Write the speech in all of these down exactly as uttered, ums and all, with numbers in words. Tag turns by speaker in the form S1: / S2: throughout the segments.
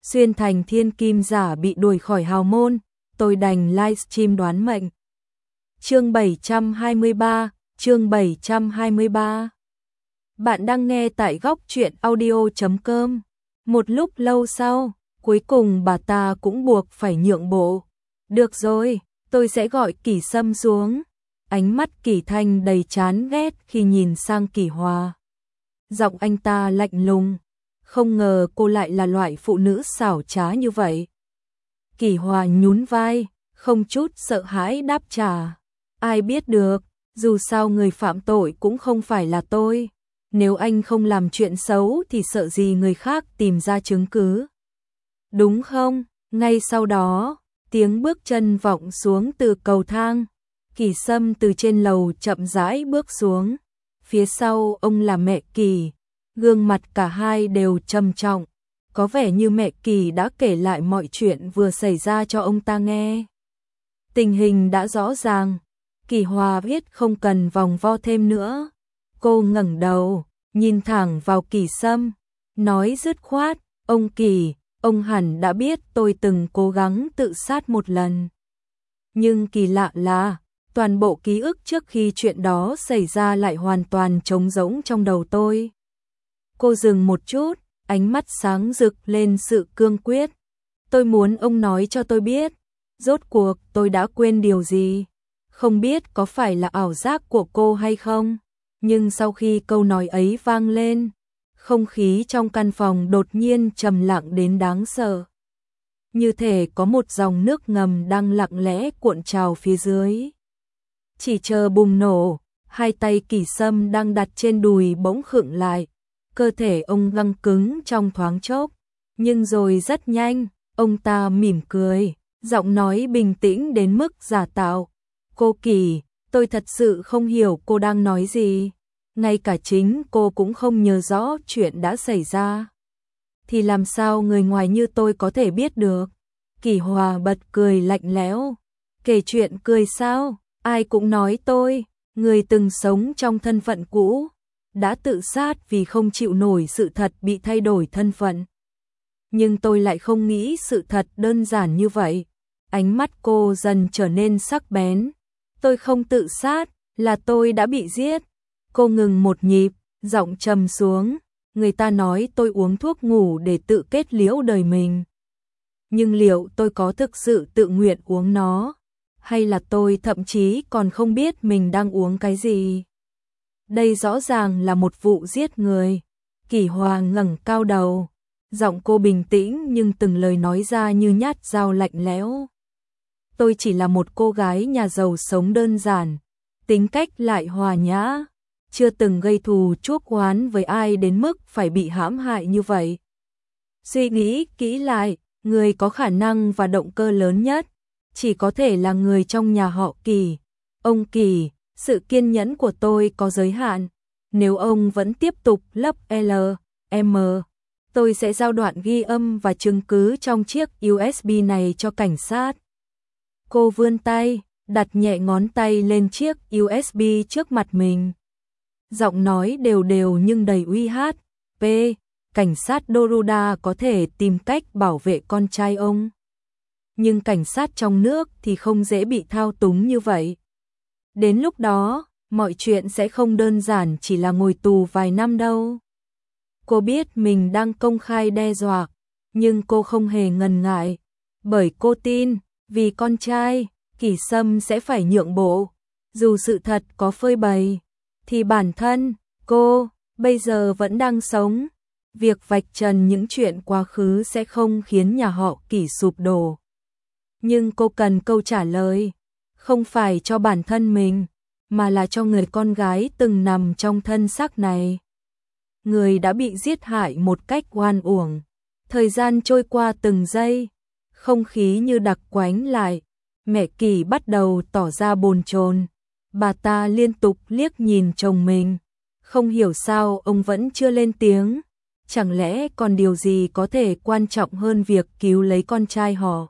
S1: Xuyên thành thiên kim giả bị đuổi khỏi hào môn, tôi đành livestream đoán mệnh. Chương bảy trăm hai mươi ba, chương bảy trăm hai mươi ba. Bạn đang nghe tại góc truyện audio chấm com. Một lúc lâu sau, cuối cùng bà ta cũng buộc phải nhượng bộ. Được rồi, tôi sẽ gọi Kỷ Sâm xuống. Ánh mắt Kỷ Thanh đầy chán ghét khi nhìn sang Kỷ Hòa. Giọng anh ta lạnh lùng. Không ngờ cô lại là loại phụ nữ xảo trá như vậy. Kỷ Hòa nhún vai, không chút sợ hãi đáp trả. Ai biết được, dù sao người phạm tội cũng không phải là tôi. Nếu anh không làm chuyện xấu thì sợ gì người khác tìm ra chứng cứ. Đúng không? Ngay sau đó, tiếng bước chân vọng xuống từ cầu thang. Kỷ Sâm từ trên lầu chậm rãi bước xuống. Phía sau ông là mẹ Kỷ. Gương mặt cả hai đều trầm trọng. Có vẻ như mẹ Kỷ đã kể lại mọi chuyện vừa xảy ra cho ông ta nghe. Tình hình đã rõ ràng. Kỷ Hòa biết không cần vòng vo thêm nữa. Cô ngẩng đầu, nhìn thẳng vào Kỷ Sâm, nói dứt khoát, ông Kỷ, ông hẳn đã biết tôi từng cố gắng tự sát một lần. Nhưng kỳ lạ là, toàn bộ ký ức trước khi chuyện đó xảy ra lại hoàn toàn trống rỗng trong đầu tôi. Cô dừng một chút, ánh mắt sáng rực lên sự cương quyết. Tôi muốn ông nói cho tôi biết, rốt cuộc tôi đã quên điều gì. Không biết có phải là ảo giác của cô hay không, nhưng sau khi câu nói ấy vang lên, không khí trong căn phòng đột nhiên trầm lặng đến đáng sợ. Như thể có một dòng nước ngầm đang lặng lẽ cuộn trào phía dưới. Chỉ chờ bùng nổ, hai tay Kỷ Sâm đang đặt trên đùi bỗng khựng lại, cơ thể ông găng cứng trong thoáng chốc, nhưng rồi rất nhanh, ông ta mỉm cười, giọng nói bình tĩnh đến mức giả tạo. Cô Kỷ, tôi thật sự không hiểu cô đang nói gì. Ngay cả chính cô cũng không nhớ rõ chuyện đã xảy ra. Thì làm sao người ngoài như tôi có thể biết được? Kỷ Hòa bật cười lạnh lẽo. Kể chuyện cười sao? Ai cũng nói tôi, người từng sống trong thân phận cũ, đã tự sát vì không chịu nổi sự thật bị thay đổi thân phận. Nhưng tôi lại không nghĩ sự thật đơn giản như vậy. Ánh mắt cô dần trở nên sắc bén. Tôi không tự sát, là tôi đã bị giết. Cô ngừng một nhịp, giọng trầm xuống. Người ta nói tôi uống thuốc ngủ để tự kết liễu đời mình. Nhưng liệu tôi có thực sự tự nguyện uống nó? Hay là tôi thậm chí còn không biết mình đang uống cái gì? Đây rõ ràng là một vụ giết người. Kỷ Hòa ngẩng cao đầu. Giọng cô bình tĩnh nhưng từng lời nói ra như nhát dao lạnh lẽo. Tôi chỉ là một cô gái nhà giàu sống đơn giản, tính cách lại hòa nhã, chưa từng gây thù chuốc oán với ai đến mức phải bị hãm hại như vậy. Suy nghĩ kỹ lại, người có khả năng và động cơ lớn nhất chỉ có thể là người trong nhà họ Kỷ. Ông Kỷ, sự kiên nhẫn của tôi có giới hạn. Nếu ông vẫn tiếp tục lấp L, M, tôi sẽ giao đoạn ghi âm và chứng cứ trong chiếc u ét bê này cho cảnh sát. Cô vươn tay, đặt nhẹ ngón tay lên chiếc u ét bê trước mặt mình. Giọng nói đều đều nhưng đầy uy hát. P, cảnh sát Doruda có thể tìm cách bảo vệ con trai ông. Nhưng cảnh sát trong nước thì không dễ bị thao túng như vậy. Đến lúc đó, mọi chuyện sẽ không đơn giản chỉ là ngồi tù vài năm đâu. Cô biết mình đang công khai đe dọa, nhưng cô không hề ngần ngại, bởi cô tin, vì con trai, Kỷ Sâm sẽ phải nhượng bộ. Dù sự thật có phơi bày, thì bản thân, cô, bây giờ vẫn đang sống. Việc vạch trần những chuyện quá khứ sẽ không khiến nhà họ Kỷ sụp đổ. Nhưng cô cần câu trả lời, không phải cho bản thân mình, mà là cho người con gái từng nằm trong thân xác này. Người đã bị giết hại một cách oan uổng. Thời gian trôi qua từng giây, không khí như đặc quánh lại. Mẹ Kỷ bắt đầu tỏ ra bồn chồn. Bà ta liên tục liếc nhìn chồng mình. Không hiểu sao ông vẫn chưa lên tiếng. Chẳng lẽ còn điều gì có thể quan trọng hơn việc cứu lấy con trai họ?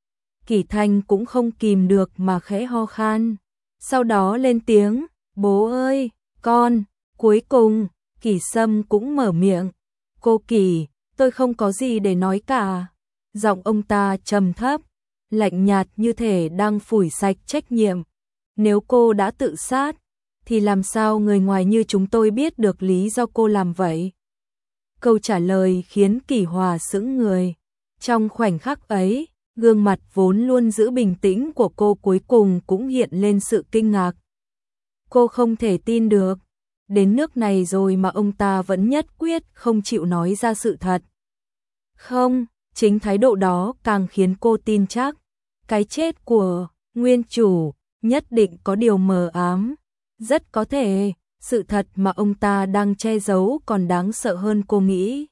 S1: Kỷ Thanh cũng không kìm được mà khẽ ho khan. Sau đó lên tiếng, bố ơi, con. Cuối cùng, Kỷ Sâm cũng mở miệng. Cô Kỷ, tôi không có gì để nói cả. Giọng ông ta trầm thấp, lạnh nhạt như thể đang phủi sạch trách nhiệm. Nếu cô đã tự sát, thì làm sao người ngoài như chúng tôi biết được lý do cô làm vậy? Câu trả lời khiến Kỷ Hòa sững người. Trong khoảnh khắc ấy, gương mặt vốn luôn giữ bình tĩnh của cô cuối cùng cũng hiện lên sự kinh ngạc. Cô không thể tin được, đến nước này rồi mà ông ta vẫn nhất quyết không chịu nói ra sự thật. Không, chính thái độ đó càng khiến cô tin chắc, cái chết của nguyên chủ nhất định có điều mờ ám. Rất có thể, sự thật mà ông ta đang che giấu còn đáng sợ hơn cô nghĩ.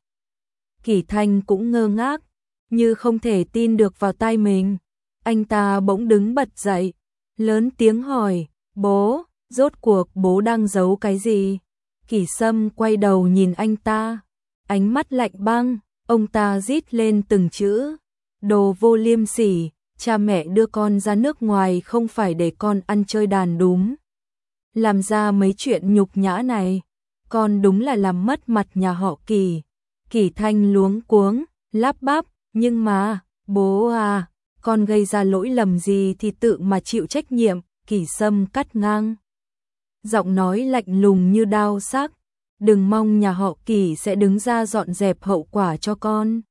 S1: Kỷ Thanh cũng ngơ ngác, như không thể tin được vào tai mình. Anh ta bỗng đứng bật dậy, lớn tiếng hỏi, bố, rốt cuộc bố đang giấu cái gì? Kỷ Sâm quay đầu nhìn anh ta, ánh mắt lạnh băng, ông ta rít lên từng chữ, đồ vô liêm sỉ, cha mẹ đưa con ra nước ngoài không phải để con ăn chơi đàn đúng. Làm ra mấy chuyện nhục nhã này, con đúng là làm mất mặt nhà họ Kỷ. Kỷ Thanh luống cuống, lắp bắp, nhưng mà, bố à, con gây ra lỗi lầm gì thì tự mà chịu trách nhiệm. Kỷ Sâm cắt ngang, giọng nói lạnh lùng như đao sắc, đừng mong nhà họ Kỷ sẽ đứng ra dọn dẹp hậu quả cho con.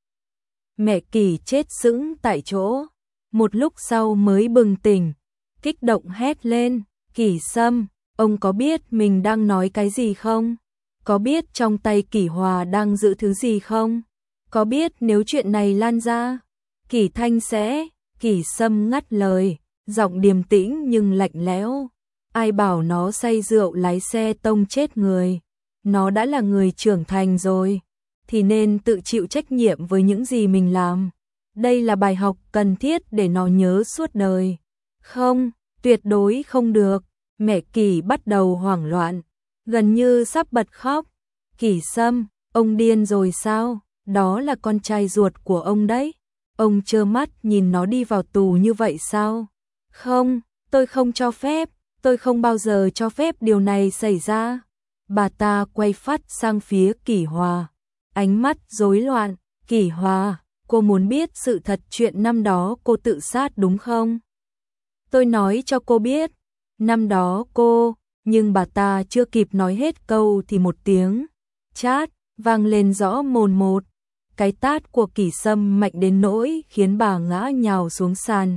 S1: Mẹ Kỷ chết sững tại chỗ, một lúc sau mới bừng tỉnh, kích động hét lên, Kỷ Sâm, ông có biết mình đang nói cái gì không? Có biết trong tay Kỷ Hòa đang giữ thứ gì không? Có biết nếu chuyện này lan ra, Kỷ Thanh sẽ... Kỷ Sâm ngắt lời, giọng điềm tĩnh nhưng lạnh lẽo. Ai bảo nó say rượu lái xe tông chết người. Nó đã là người trưởng thành rồi, thì nên tự chịu trách nhiệm với những gì mình làm. Đây là bài học cần thiết để nó nhớ suốt đời. Không, tuyệt đối không được. Mẹ Kỷ bắt đầu hoảng loạn, gần như sắp bật khóc. Kỷ Sâm, ông điên rồi sao? Đó là con trai ruột của ông đấy. Ông trơ mắt nhìn nó đi vào tù như vậy sao? Không, tôi không cho phép, tôi không bao giờ cho phép điều này xảy ra. Bà ta quay phát sang phía Kỷ Hòa, ánh mắt rối loạn. Kỷ Hòa, cô muốn biết sự thật chuyện năm đó cô tự sát đúng không? Tôi nói cho cô biết, năm đó cô... Nhưng bà ta chưa kịp nói hết câu thì một tiếng chát vang lên rõ mồn một. Cái tát của Kỷ Sâm mạnh đến nỗi khiến bà ngã nhào xuống sàn.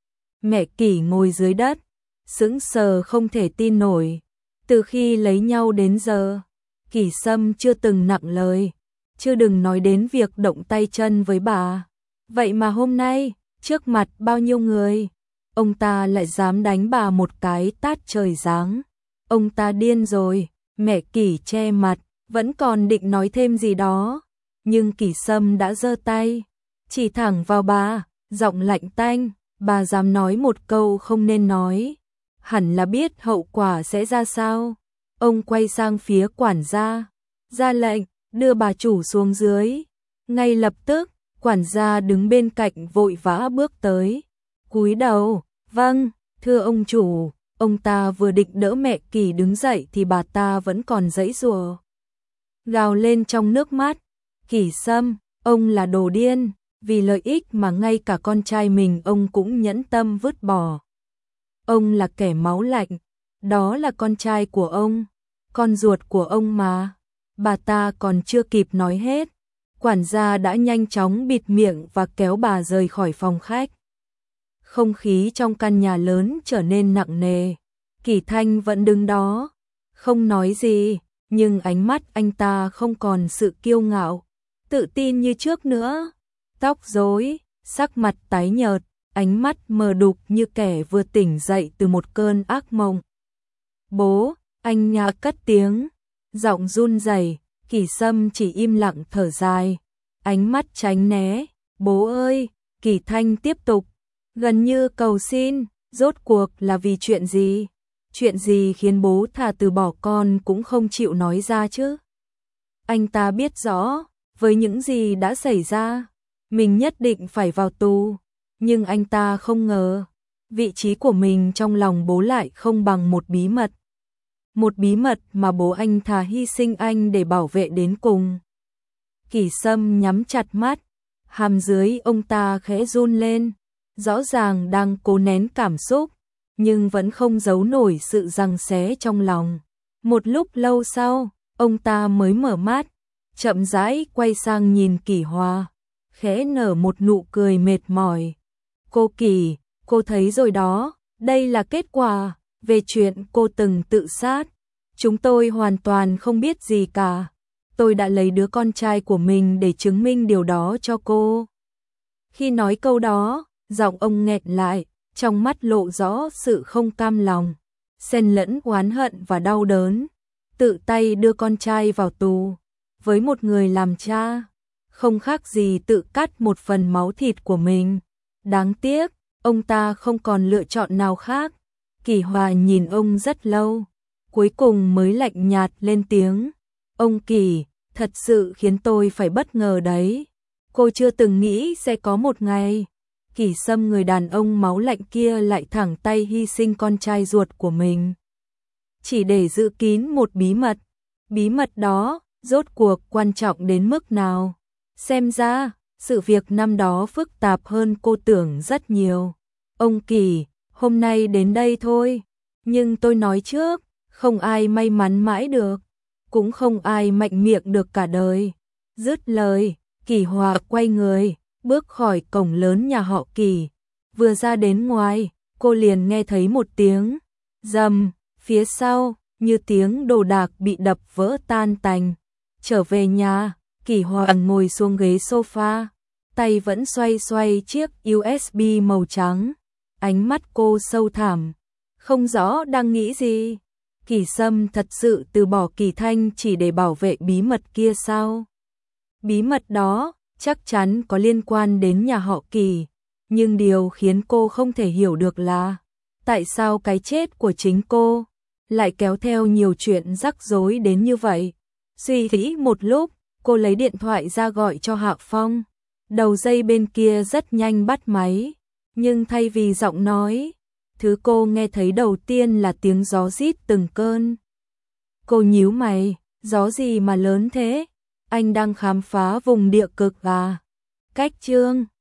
S1: Mẹ Kỷ ngồi dưới đất, sững sờ không thể tin nổi. Từ khi lấy nhau đến giờ, Kỷ Sâm chưa từng nặng lời, chưa đừng nói đến việc động tay chân với bà. Vậy mà hôm nay, trước mặt bao nhiêu người, ông ta lại dám đánh bà một cái tát trời giáng. Ông ta điên rồi. Mẹ Kỷ che mặt, vẫn còn định nói thêm gì đó, nhưng Kỷ Sâm đã giơ tay, chỉ thẳng vào bà, giọng lạnh tanh, bà dám nói một câu không nên nói, hẳn là biết hậu quả sẽ ra sao. Ông quay sang phía quản gia, ra lệnh, đưa bà chủ xuống dưới. Ngay lập tức, quản gia đứng bên cạnh vội vã bước tới, cúi đầu, vâng, thưa ông chủ. Ông ta vừa định đỡ mẹ Kỷ đứng dậy thì bà ta vẫn còn giãy giụa, gào lên trong nước mắt, Kỷ Sâm, ông là đồ điên, vì lợi ích mà ngay cả con trai mình ông cũng nhẫn tâm vứt bỏ. Ông là kẻ máu lạnh, đó là con trai của ông, con ruột của ông mà. Bà ta còn chưa kịp nói hết, quản gia đã nhanh chóng bịt miệng và kéo bà rời khỏi phòng khách. Không khí trong căn nhà lớn trở nên nặng nề. Kỷ Thanh vẫn đứng đó, không nói gì, nhưng ánh mắt anh ta không còn sự kiêu ngạo, tự tin như trước nữa. Tóc rối, sắc mặt tái nhợt, ánh mắt mờ đục như kẻ vừa tỉnh dậy từ một cơn ác mộng. Bố, anh nhà cất tiếng, giọng run rẩy. Kỷ Sâm chỉ im lặng thở dài, ánh mắt tránh né. Bố ơi, Kỷ Thanh tiếp tục, gần như cầu xin, rốt cuộc là vì chuyện gì? Chuyện gì khiến bố thà từ bỏ con cũng không chịu nói ra chứ? Anh ta biết rõ, với những gì đã xảy ra, mình nhất định phải vào tù, nhưng anh ta không ngờ, vị trí của mình trong lòng bố lại không bằng một bí mật. Một bí mật mà bố anh thà hy sinh anh để bảo vệ đến cùng. Kỷ Sâm nhắm chặt mắt, Hàm dưới ông ta khẽ run lên, rõ ràng đang cố nén cảm xúc, nhưng vẫn không giấu nổi sự giằng xé trong lòng. Một lúc lâu sau, ông ta mới mở mắt, chậm rãi quay sang nhìn Kỷ Hòa, khẽ nở một nụ cười mệt mỏi. Cô Kỷ, cô thấy rồi đó, đây là kết quả về chuyện cô từng tự sát. Chúng tôi hoàn toàn không biết gì cả. Tôi đã lấy đứa con trai của mình để chứng minh điều đó cho cô. Khi nói câu đó, giọng ông nghẹn lại, trong mắt lộ rõ sự không cam lòng, xen lẫn oán hận và đau đớn. Tự tay đưa con trai vào tù, với một người làm cha, không khác gì tự cắt một phần máu thịt của mình. Đáng tiếc, ông ta không còn lựa chọn nào khác. Kỷ Hòa nhìn ông rất lâu, cuối cùng mới lạnh nhạt lên tiếng. Ông Kỷ, thật sự khiến tôi phải bất ngờ đấy. Cô chưa từng nghĩ sẽ có một ngày Kỷ Sâm, người đàn ông máu lạnh kia, lại thẳng tay hy sinh con trai ruột của mình, chỉ để giữ kín một bí mật. Bí mật đó, rốt cuộc quan trọng đến mức nào? Xem ra, sự việc năm đó phức tạp hơn cô tưởng rất nhiều. Ông Kỷ, hôm nay đến đây thôi, nhưng tôi nói trước, không ai may mắn mãi được, cũng không ai mạnh miệng được cả đời. Dứt lời, Kỷ Hòa quay người, bước khỏi cổng lớn nhà họ Kỷ. Vừa ra đến ngoài, cô liền nghe thấy một tiếng rầm phía sau, như tiếng đồ đạc bị đập vỡ tan tành. Trở về nhà, Kỷ Hòa ngồi xuống ghế sofa, tay vẫn xoay xoay chiếc u ét bê màu trắng. Ánh mắt cô sâu thẳm, không rõ đang nghĩ gì. Kỷ Sâm thật sự từ bỏ Kỷ Thanh chỉ để bảo vệ bí mật kia sao? Bí mật đó chắc chắn có liên quan đến nhà họ Kỷ, nhưng điều khiến cô không thể hiểu được là tại sao cái chết của chính cô lại kéo theo nhiều chuyện rắc rối đến như vậy. Suy nghĩ một lúc, cô lấy điện thoại ra gọi cho Hạ Phong. Đầu dây bên kia rất nhanh bắt máy, nhưng thay vì giọng nói, thứ cô nghe thấy đầu tiên là tiếng gió rít từng cơn. Cô nhíu mày, gió gì mà lớn thế? Anh đang khám phá vùng địa cực à? Cách chương